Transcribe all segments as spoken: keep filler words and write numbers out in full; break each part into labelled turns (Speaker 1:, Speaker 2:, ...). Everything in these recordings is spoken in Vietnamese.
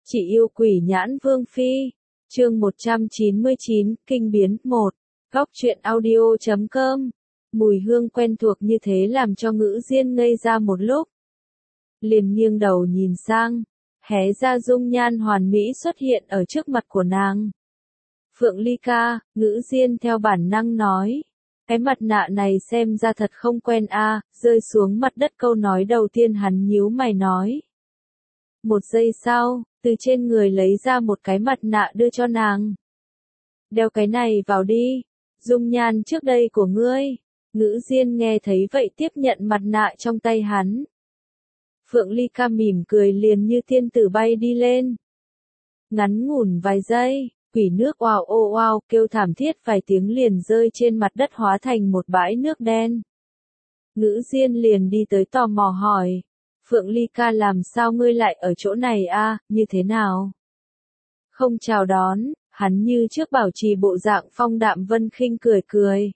Speaker 1: Chị yêu quỷ nhãn vương phi. Chương một trăm chín mươi chín, kinh biến một. Góc truyện audio chấm com. Mùi hương quen thuộc như thế làm cho Ngữ Diên ngây ra một lúc. Liền nghiêng đầu nhìn sang, hé ra dung nhan hoàn mỹ xuất hiện ở trước mặt của nàng. Phượng Ly ca, Ngữ Diên theo bản năng nói. Cái mặt nạ này xem ra thật không quen a. À, rơi xuống mặt đất câu nói đầu tiên hắn nhíu mày nói. Một giây sau, từ trên người lấy ra một cái mặt nạ đưa cho nàng. Đeo cái này vào đi, dung nhan trước đây của ngươi. Ngữ Diên nghe thấy vậy tiếp nhận mặt nạ trong tay hắn. Phượng Ly ca mỉm cười liền như tiên tử bay đi lên. Ngắn ngủn vài giây, quỷ nước oào ô oào kêu thảm thiết vài tiếng liền rơi trên mặt đất hóa thành một bãi nước đen. Ngữ Diên liền đi tới tò mò hỏi. Phượng Ly ca làm sao ngươi lại ở chỗ này a, à, như thế nào? Không chào đón, hắn như trước bảo trì bộ dạng phong đạm vân khinh cười cười.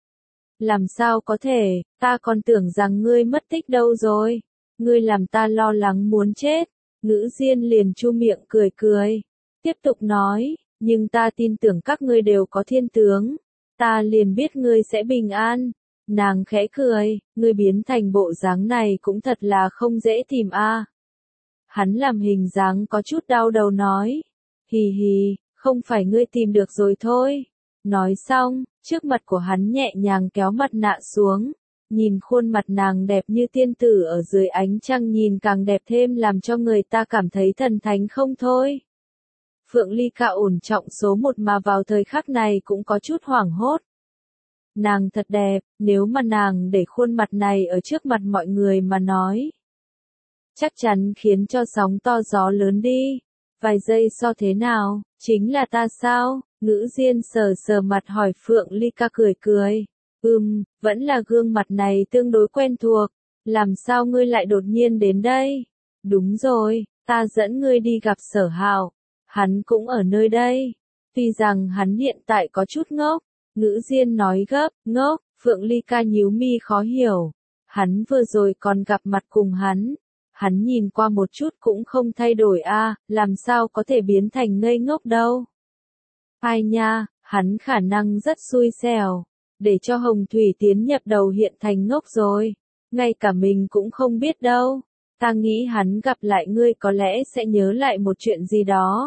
Speaker 1: Làm sao có thể, ta còn tưởng rằng ngươi mất tích đâu rồi. Ngươi làm ta lo lắng muốn chết. Ngữ Diên liền chu miệng cười cười. Tiếp tục nói, nhưng ta tin tưởng các ngươi đều có thiên tướng. Ta liền biết ngươi sẽ bình an. Nàng khẽ cười, ngươi biến thành bộ dáng này cũng thật là không dễ tìm a. À. Hắn làm hình dáng có chút đau đầu nói. Hì hì, không phải ngươi tìm được rồi thôi. Nói xong, trước mặt của hắn nhẹ nhàng kéo mặt nạ xuống. Nhìn khuôn mặt nàng đẹp như tiên tử ở dưới ánh trăng nhìn càng đẹp thêm làm cho người ta cảm thấy thần thánh không thôi. Phượng Ly ca ổn trọng số một mà vào thời khắc này cũng có chút hoảng hốt. Nàng thật đẹp, nếu mà nàng để khuôn mặt này ở trước mặt mọi người mà nói. Chắc chắn khiến cho sóng to gió lớn đi. Vài giây so thế nào, chính là ta sao? Ngữ Diên sờ sờ mặt hỏi Phượng Ly ca cười cười. Ừm, vẫn là gương mặt này tương đối quen thuộc. Làm sao ngươi lại đột nhiên đến đây? Đúng rồi, ta dẫn ngươi đi gặp Sở Hạo. Hắn cũng ở nơi đây. Tuy rằng hắn hiện tại có chút ngốc. Ngữ Diên nói gấp, ngốc, Phượng Ly ca nhíu mi khó hiểu. Hắn vừa rồi còn gặp mặt cùng hắn. Hắn nhìn qua một chút cũng không thay đổi a, à, làm sao có thể biến thành ngây ngốc đâu. Ai nha, hắn khả năng rất xui xẻo. Để cho Hồng Thủy tiến nhập đầu hiện thành ngốc rồi. Ngay cả mình cũng không biết đâu. Ta nghĩ hắn gặp lại ngươi có lẽ sẽ nhớ lại một chuyện gì đó.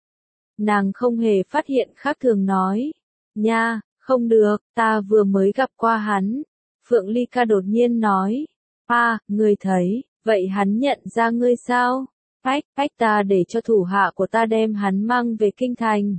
Speaker 1: Nàng không hề phát hiện khác thường nói. Nha. Không được, ta vừa mới gặp qua hắn. Phượng Ly ca đột nhiên nói. À, ngươi thấy, vậy hắn nhận ra ngươi sao? Phách, phách ta để cho thủ hạ của ta đem hắn mang về kinh thành.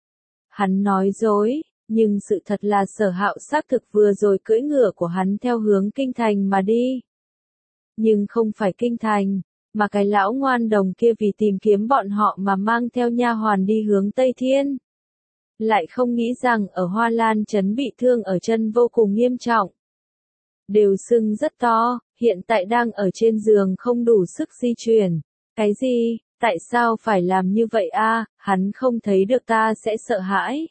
Speaker 1: Hắn nói dối, nhưng sự thật là Sở Hạo xác thực vừa rồi cưỡi ngựa của hắn theo hướng kinh thành mà đi. Nhưng không phải kinh thành, mà cái lão ngoan đồng kia vì tìm kiếm bọn họ mà mang theo nha hoàn đi hướng Tây Thiên. Lại không nghĩ rằng ở Hoa Lan trấn bị thương ở chân vô cùng nghiêm trọng. Đều sưng rất to, hiện tại đang ở trên giường không đủ sức di chuyển. Cái gì, tại sao phải làm như vậy a? À, hắn không thấy được ta sẽ sợ hãi.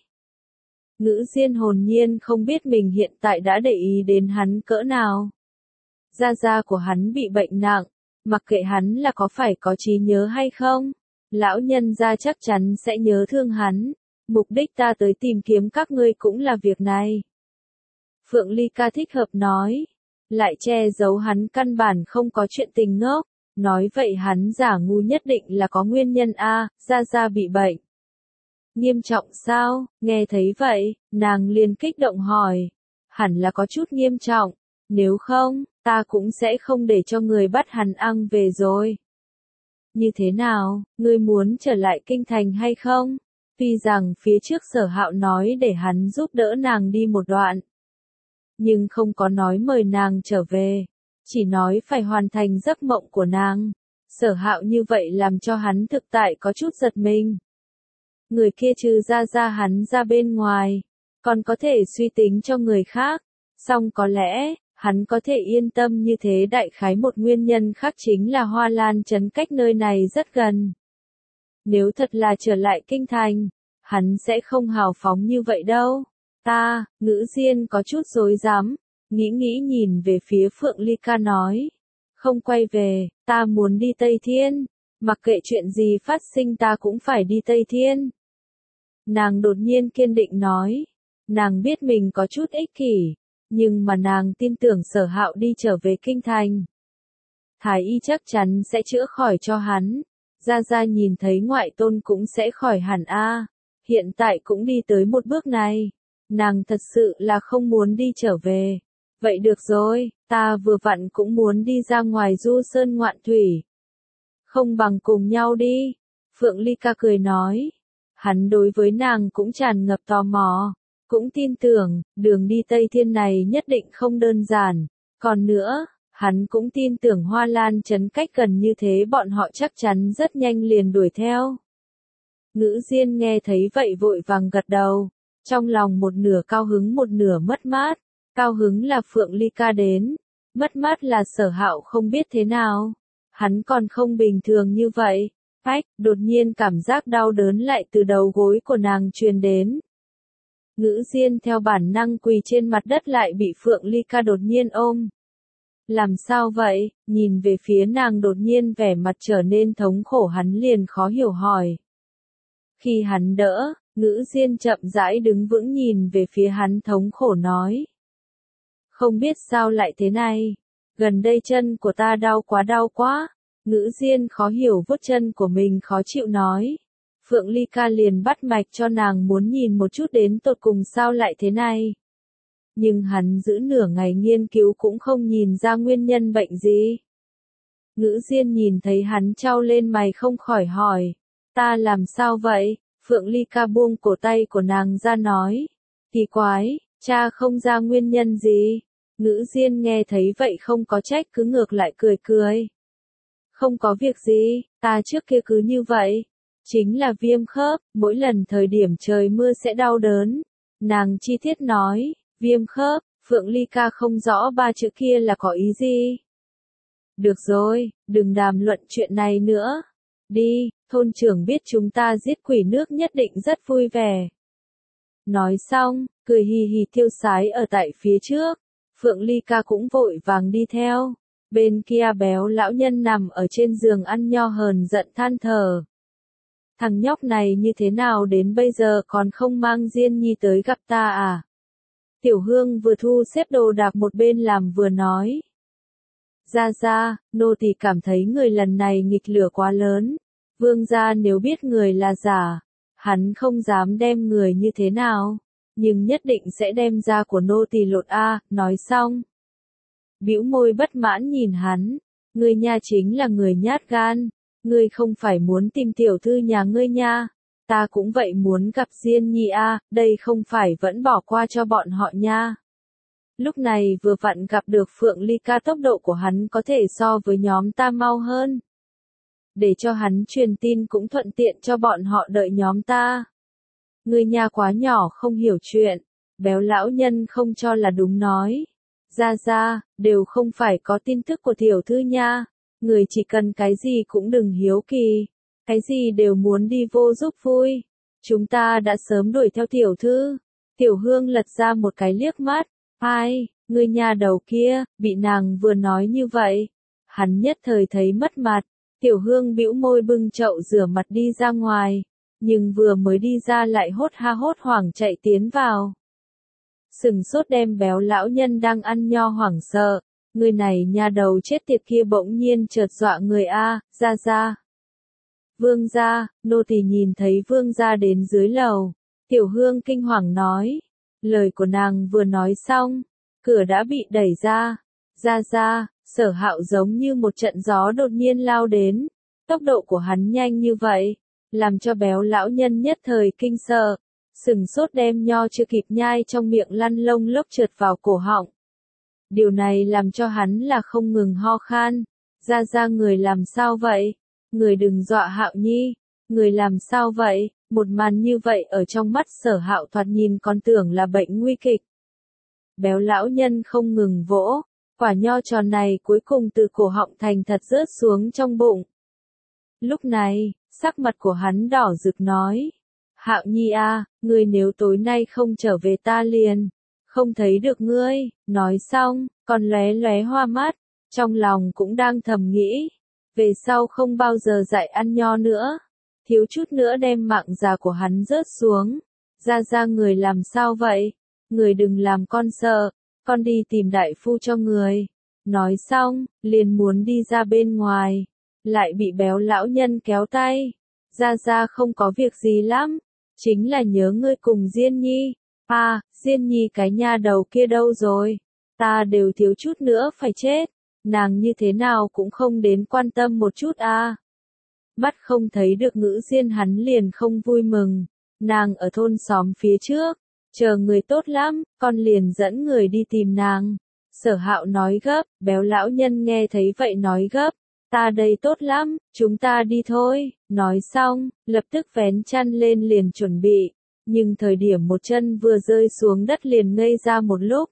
Speaker 1: Ngữ Diên hồn nhiên không biết mình hiện tại đã để ý đến hắn cỡ nào. Da da của hắn bị bệnh nặng, mặc kệ hắn là có phải có trí nhớ hay không. Lão nhân gia chắc chắn sẽ nhớ thương hắn. Mục đích ta tới tìm kiếm các ngươi cũng là việc này. Phượng Ly ca thích hợp nói. Lại che giấu hắn căn bản không có chuyện tình ngốc. Nói vậy hắn giả ngu nhất định là có nguyên nhân a, Gia Gia bị bệnh. Nghiêm trọng sao? Nghe thấy vậy, nàng liền kích động hỏi. Hẳn là có chút nghiêm trọng. Nếu không, ta cũng sẽ không để cho người bắt hắn ăn về rồi. Như thế nào, ngươi muốn trở lại kinh thành hay không? Tuy rằng phía trước Sở Hạo nói để hắn giúp đỡ nàng đi một đoạn. Nhưng không có nói mời nàng trở về. Chỉ nói phải hoàn thành giấc mộng của nàng. Sở Hạo như vậy làm cho hắn thực tại có chút giật mình. Người kia trừ ra ra hắn ra bên ngoài. Còn có thể suy tính cho người khác. Song có lẽ, hắn có thể yên tâm như thế đại khái một nguyên nhân khác chính là Hoa Lan trấn cách nơi này rất gần. Nếu thật là trở lại kinh thành, hắn sẽ không hào phóng như vậy đâu. Ta, Ngữ Diên có chút rối rắm, nghĩ nghĩ nhìn về phía Phượng Ly ca nói. Không quay về, ta muốn đi Tây Thiên. Mặc kệ chuyện gì phát sinh ta cũng phải đi Tây Thiên. Nàng đột nhiên kiên định nói. Nàng biết mình có chút ích kỷ, nhưng mà nàng tin tưởng Sở Hạo đi trở về kinh thành. Thái y chắc chắn sẽ chữa khỏi cho hắn. Gia Gia nhìn thấy ngoại tôn cũng sẽ khỏi hẳn a. Hiện tại cũng đi tới một bước này. Nàng thật sự là không muốn đi trở về. Vậy được rồi, ta vừa vặn cũng muốn đi ra ngoài du sơn ngoạn thủy. Không bằng cùng nhau đi. Phượng Ly Ca cười nói. Hắn đối với nàng cũng tràn ngập tò mò. Cũng tin tưởng, đường đi Tây Thiên này nhất định không đơn giản. Còn nữa, hắn cũng tin tưởng Hoa Lan Trấn cách gần như thế bọn họ chắc chắn rất nhanh liền đuổi theo. Ngữ Diên nghe thấy vậy vội vàng gật đầu. Trong lòng một nửa cao hứng một nửa mất mát. Cao hứng là Phượng Ly Ca đến. Mất mát là Sở Hạo không biết thế nào. Hắn còn không bình thường như vậy. Ách, đột nhiên cảm giác đau đớn lại từ đầu gối của nàng truyền đến. Ngữ Diên theo bản năng quỳ trên mặt đất lại bị Phượng Ly Ca đột nhiên ôm. Làm sao vậy? Nhìn về phía nàng đột nhiên vẻ mặt trở nên thống khổ hắn liền khó hiểu hỏi. Khi hắn đỡ, Ngữ Diên chậm rãi đứng vững nhìn về phía hắn thống khổ nói. Không biết sao lại thế này. Gần đây chân của ta đau quá đau quá. Ngữ Diên khó hiểu vuốt chân của mình khó chịu nói. Phượng Ly Ca liền bắt mạch cho nàng muốn nhìn một chút đến tột cùng sao lại thế này. Nhưng hắn giữ nửa ngày nghiên cứu cũng không nhìn ra nguyên nhân bệnh gì. Ngữ Diên nhìn thấy hắn trao lên mày không khỏi hỏi. Ta làm sao vậy? Phượng Ly Ca buông cổ tay của nàng ra nói. Kỳ quái, cha không ra nguyên nhân gì. Ngữ Diên nghe thấy vậy không có trách cứ ngược lại cười cười. Không có việc gì, ta trước kia cứ như vậy. Chính là viêm khớp, mỗi lần thời điểm trời mưa sẽ đau đớn. Nàng chi tiết nói, viêm khớp, Phượng Ly Ca không rõ ba chữ kia là có ý gì. Được rồi, đừng đàm luận chuyện này nữa. Đi, thôn trưởng biết chúng ta giết quỷ nước nhất định rất vui vẻ. Nói xong, cười hì hì tiêu sái ở tại phía trước. Phượng Ly Ca cũng vội vàng đi theo. Bên kia béo lão nhân nằm ở trên giường ăn nho hờn giận than thở. Thằng nhóc này như thế nào đến bây giờ còn không mang Diên Nhi tới gặp ta à? Tiểu Hương vừa thu xếp đồ đạc một bên làm vừa nói. Gia Gia, nô tỳ cảm thấy người lần này nghịch lửa quá lớn. Vương gia nếu biết người là giả, hắn không dám đem người như thế nào, nhưng nhất định sẽ đem da của nô tỳ lột a. Nói xong, bĩu môi bất mãn nhìn hắn. Ngươi nha chính là người nhát gan. Ngươi không phải muốn tìm tiểu thư nhà ngươi nha. Ta cũng vậy muốn gặp Diên Nhi a, đây không phải vẫn bỏ qua cho bọn họ nha. Lúc này vừa vặn gặp được Phượng Ly Ca, tốc độ của hắn có thể so với nhóm ta mau hơn. Để cho hắn truyền tin cũng thuận tiện cho bọn họ đợi nhóm ta. Ngươi nha quá nhỏ không hiểu chuyện. Béo lão nhân không cho là đúng nói. Gia Gia, đều không phải có tin tức của tiểu thư nha. Người chỉ cần cái gì cũng đừng hiếu kỳ. Cái gì đều muốn đi vô giúp vui. Chúng ta đã sớm đuổi theo tiểu thư. Tiểu Hương lật ra một cái liếc mắt. Ai, ngươi nhà đầu kia, bị nàng vừa nói như vậy. Hắn nhất thời thấy mất mặt. Tiểu Hương bĩu môi bưng chậu rửa mặt đi ra ngoài. Nhưng vừa mới đi ra lại hốt ha hốt hoảng chạy tiến vào. Sừng sốt đem béo lão nhân đang ăn nho hoảng sợ. Người này nhà đầu chết tiệt kia bỗng nhiên chợt dọa người a. Gia Gia. Vương gia, nô tỳ nhìn thấy vương gia đến dưới lầu. Tiểu Hương kinh hoàng nói. Lời của nàng vừa nói xong, cửa đã bị đẩy ra. Gia Gia, Sở Hạo giống như một trận gió đột nhiên lao đến. Tốc độ của hắn nhanh như vậy, làm cho béo lão nhân nhất thời kinh sợ. Sừng sốt đem nho chưa kịp nhai trong miệng lăn lông lốc trượt vào cổ họng. Điều này làm cho hắn là không ngừng ho khan. Gia Gia, người làm sao vậy? Người đừng dọa Hạo Nhi. Người làm sao vậy? Một màn như vậy ở trong mắt Sở Hạo thoạt nhìn còn tưởng là bệnh nguy kịch. Béo lão nhân không ngừng vỗ. Quả nho tròn này cuối cùng từ cổ họng thành thật rớt xuống trong bụng. Lúc này, sắc mặt của hắn đỏ rực nói. Hạo Nhi a, ngươi nếu tối nay không trở về ta liền không thấy được ngươi. Nói xong, còn lóe lóe hoa mắt, trong lòng cũng đang thầm nghĩ. về sau không bao giờ dạy ăn nho nữa. Thiếu chút nữa đem mạng già của hắn rớt xuống. Ra ra người làm sao vậy? Người đừng làm con sợ, con đi tìm đại phu cho người. Nói xong, liền muốn đi ra bên ngoài, lại bị béo lão nhân kéo tay. Ra ra không có việc gì lắm, chính là nhớ ngươi cùng Diên Nhi. À, Diên Nhi cái nha đầu kia đâu rồi? Ta đều thiếu chút nữa phải chết, nàng như thế nào cũng không đến quan tâm một chút à. Mắt không thấy được Ngữ Diên hắn liền không vui mừng, nàng ở thôn xóm phía trước, chờ người tốt lắm, con liền dẫn người đi tìm nàng. Sở Hạo nói gấp, béo lão nhân nghe thấy vậy nói gấp, ta đây tốt lắm, chúng ta đi thôi. Nói xong, lập tức vén chăn lên liền chuẩn bị, nhưng thời điểm một chân vừa rơi xuống đất liền ngây ra một lúc.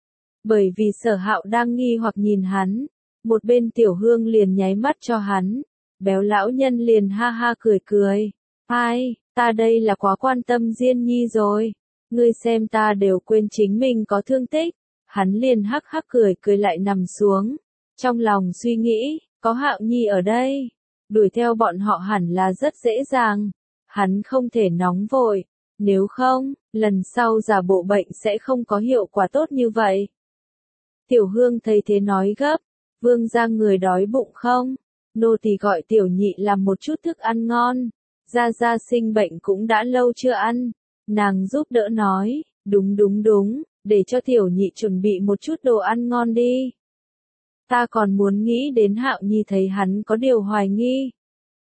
Speaker 1: Bởi vì Sở Hạo đang nghi hoặc nhìn hắn, một bên Tiểu Hương liền nháy mắt cho hắn, béo lão nhân liền ha ha cười cười, ai, ta đây là quá quan tâm Diên Nhi rồi, ngươi xem ta đều quên chính mình có thương tích. Hắn liền hắc hắc cười cười lại nằm xuống, trong lòng suy nghĩ, có Hạo Nhi ở đây, đuổi theo bọn họ hẳn là rất dễ dàng, hắn không thể nóng vội, nếu không, lần sau giả bộ bệnh sẽ không có hiệu quả tốt như vậy. Tiểu Hương thấy thế nói gấp, vương gia người đói bụng không? Nô tỳ gọi Tiểu Nhị làm một chút thức ăn ngon, gia gia sinh bệnh cũng đã lâu chưa ăn, nàng giúp đỡ nói, đúng đúng đúng. Để cho Tiểu Nhị chuẩn bị một chút đồ ăn ngon đi. Ta còn muốn nghĩ đến Hạo Nhi thấy hắn có điều hoài nghi.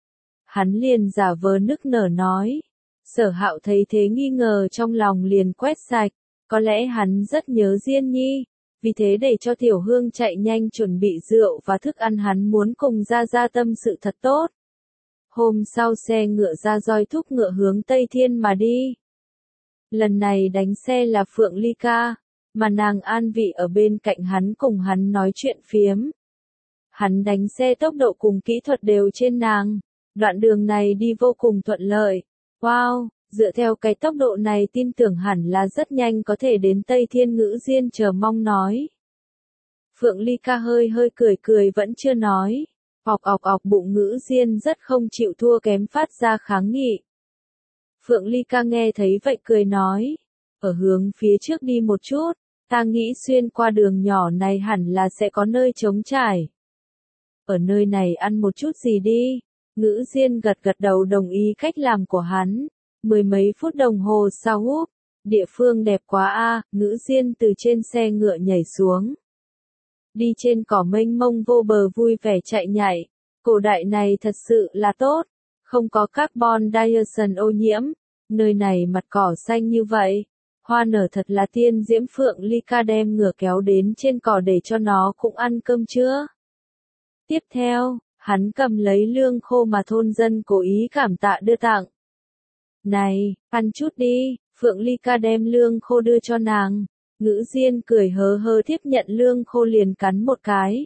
Speaker 1: Hắn liền giả vờ nức nở nói. Sở Hạo thấy thế nghi ngờ trong lòng liền quét sạch, có lẽ hắn rất nhớ Diên Nhi, vì thế để cho Tiểu Hương chạy nhanh chuẩn bị rượu và thức ăn hắn muốn cùng Gia Gia tâm sự thật tốt. Hôm sau xe ngựa ra roi thúc ngựa hướng Tây Thiên mà đi. Lần này đánh xe là Phượng Ly Ca, mà nàng an vị ở bên cạnh hắn cùng hắn nói chuyện phiếm. Hắn đánh xe tốc độ cùng kỹ thuật đều trên nàng, đoạn đường này đi vô cùng thuận lợi. Wow, dựa theo cái tốc độ này tin tưởng hẳn là rất nhanh có thể đến Tây Thiên. Ngữ Diên chờ mong nói. Phượng Ly Ca hơi hơi cười cười vẫn chưa nói, ọc ọc ọc bụng Ngữ Diên rất không chịu thua kém phát ra kháng nghị. Phượng Ly Ca nghe thấy vậy cười nói, ở hướng phía trước đi một chút, ta nghĩ xuyên qua đường nhỏ này hẳn là sẽ có nơi trống trải. Ở nơi này ăn một chút gì đi. Ngữ Diên gật gật đầu đồng ý cách làm của hắn. Mười mấy phút đồng hồ sau húp, địa phương đẹp quá a. Ngữ Diên từ trên xe ngựa nhảy xuống. Đi trên cỏ mênh mông vô bờ vui vẻ chạy nhảy. Cổ đại này thật sự là tốt. Không có carbon dioxide ô nhiễm, nơi này mặt cỏ xanh như vậy, hoa nở thật là tiên diễm. Phượng Ly Ca đem ngựa kéo đến trên cỏ để cho nó cũng ăn cơm trưa. Tiếp theo, hắn cầm lấy lương khô mà thôn dân cố ý cảm tạ đưa tặng. Này, ăn chút đi. Phượng Ly Ca đem lương khô đưa cho nàng. Ngữ Diên cười hớ hớ tiếp nhận lương khô liền cắn một cái.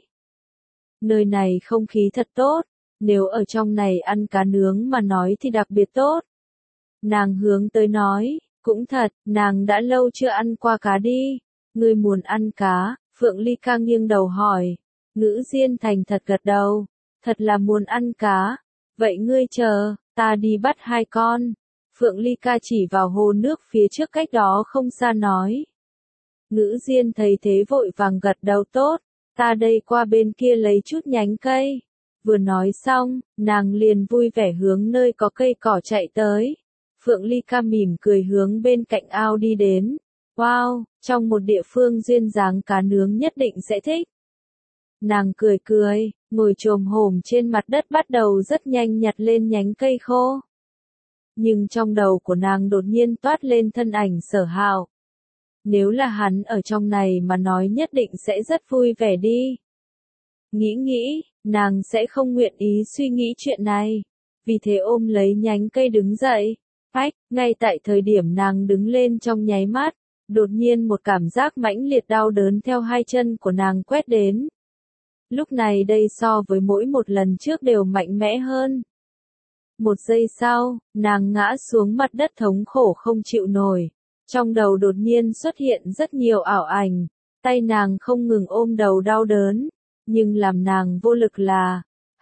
Speaker 1: Nơi này không khí thật tốt. Nếu ở trong này ăn cá nướng mà nói thì đặc biệt tốt. Nàng hướng tới nói, cũng thật, nàng đã lâu chưa ăn qua cá đi. Ngươi muốn ăn cá? Phượng Ly Ca nghiêng đầu hỏi. Ngữ Diên thành thật gật đầu, thật là muốn ăn cá. Vậy ngươi chờ, ta đi bắt hai con. Phượng Ly Ca chỉ vào hồ nước phía trước cách đó không xa nói. Ngữ Diên thấy thế vội vàng gật đầu tốt, ta đây qua bên kia lấy chút nhánh cây. Vừa nói xong, nàng liền vui vẻ hướng nơi có cây cỏ chạy tới. Phượng Ly Ca mỉm cười hướng bên cạnh ao đi đến. Wow, trong một địa phương duyên dáng cá nướng nhất định sẽ thích. Nàng cười cười, ngồi chồm hổm trên mặt đất bắt đầu rất nhanh nhặt lên nhánh cây khô. Nhưng trong đầu của nàng đột nhiên toát lên thân ảnh Sở Hạo. Nếu là hắn ở trong này mà nói nhất định sẽ rất vui vẻ đi. Nghĩ nghĩ, nàng sẽ không nguyện ý suy nghĩ chuyện này. Vì thế ôm lấy nhánh cây đứng dậy. Phách, ngay tại thời điểm nàng đứng lên trong nháy mắt, đột nhiên một cảm giác mãnh liệt đau đớn theo hai chân của nàng quét đến. Lúc này đây so với mỗi một lần trước đều mạnh mẽ hơn. Một giây sau, nàng ngã xuống mặt đất thống khổ không chịu nổi. Trong đầu đột nhiên xuất hiện rất nhiều ảo ảnh, tay nàng không ngừng ôm đầu đau đớn, nhưng làm nàng vô lực là,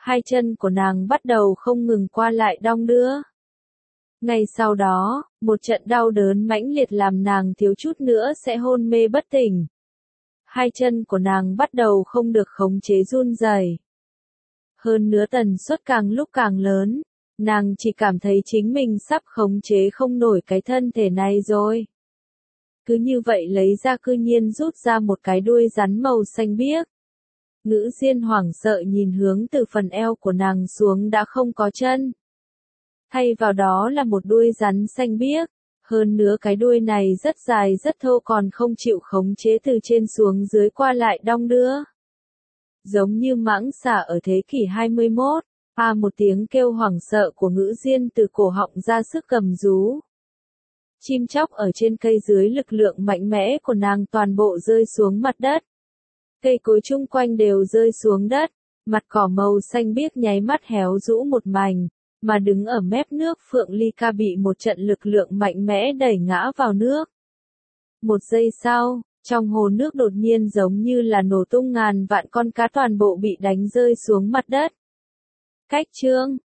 Speaker 1: hai chân của nàng bắt đầu không ngừng qua lại đong đưa. Ngay sau đó, một trận đau đớn mãnh liệt làm nàng thiếu chút nữa sẽ hôn mê bất tỉnh. Hai chân của nàng bắt đầu không được khống chế run rẩy. Hơn nữa tần suất càng lúc càng lớn, nàng chỉ cảm thấy chính mình sắp khống chế không nổi cái thân thể này rồi. Cứ như vậy lấy ra cư nhiên rút ra một cái đuôi rắn màu xanh biếc. Ngữ Diên hoảng sợ nhìn hướng từ phần eo của nàng xuống đã không có chân. Thay vào đó là một đuôi rắn xanh biếc, hơn nữa cái đuôi này rất dài rất thô còn không chịu khống chế từ trên xuống dưới qua lại đong đưa. Giống như mãng xà ở thế kỷ hai mươi mốt, a một tiếng kêu hoảng sợ của Ngữ Diên từ cổ họng ra sức gầm rú. Chim chóc ở trên cây dưới lực lượng mạnh mẽ của nàng toàn bộ rơi xuống mặt đất. Cây cối chung quanh đều rơi xuống đất, mặt cỏ màu xanh biếc nháy mắt héo rũ một mảnh, mà đứng ở mép nước Phượng Ly Ca bị một trận lực lượng mạnh mẽ đẩy ngã vào nước. Một giây sau, trong hồ nước đột nhiên giống như là nổ tung ngàn vạn con cá toàn bộ bị đánh rơi xuống mặt đất. Cách chương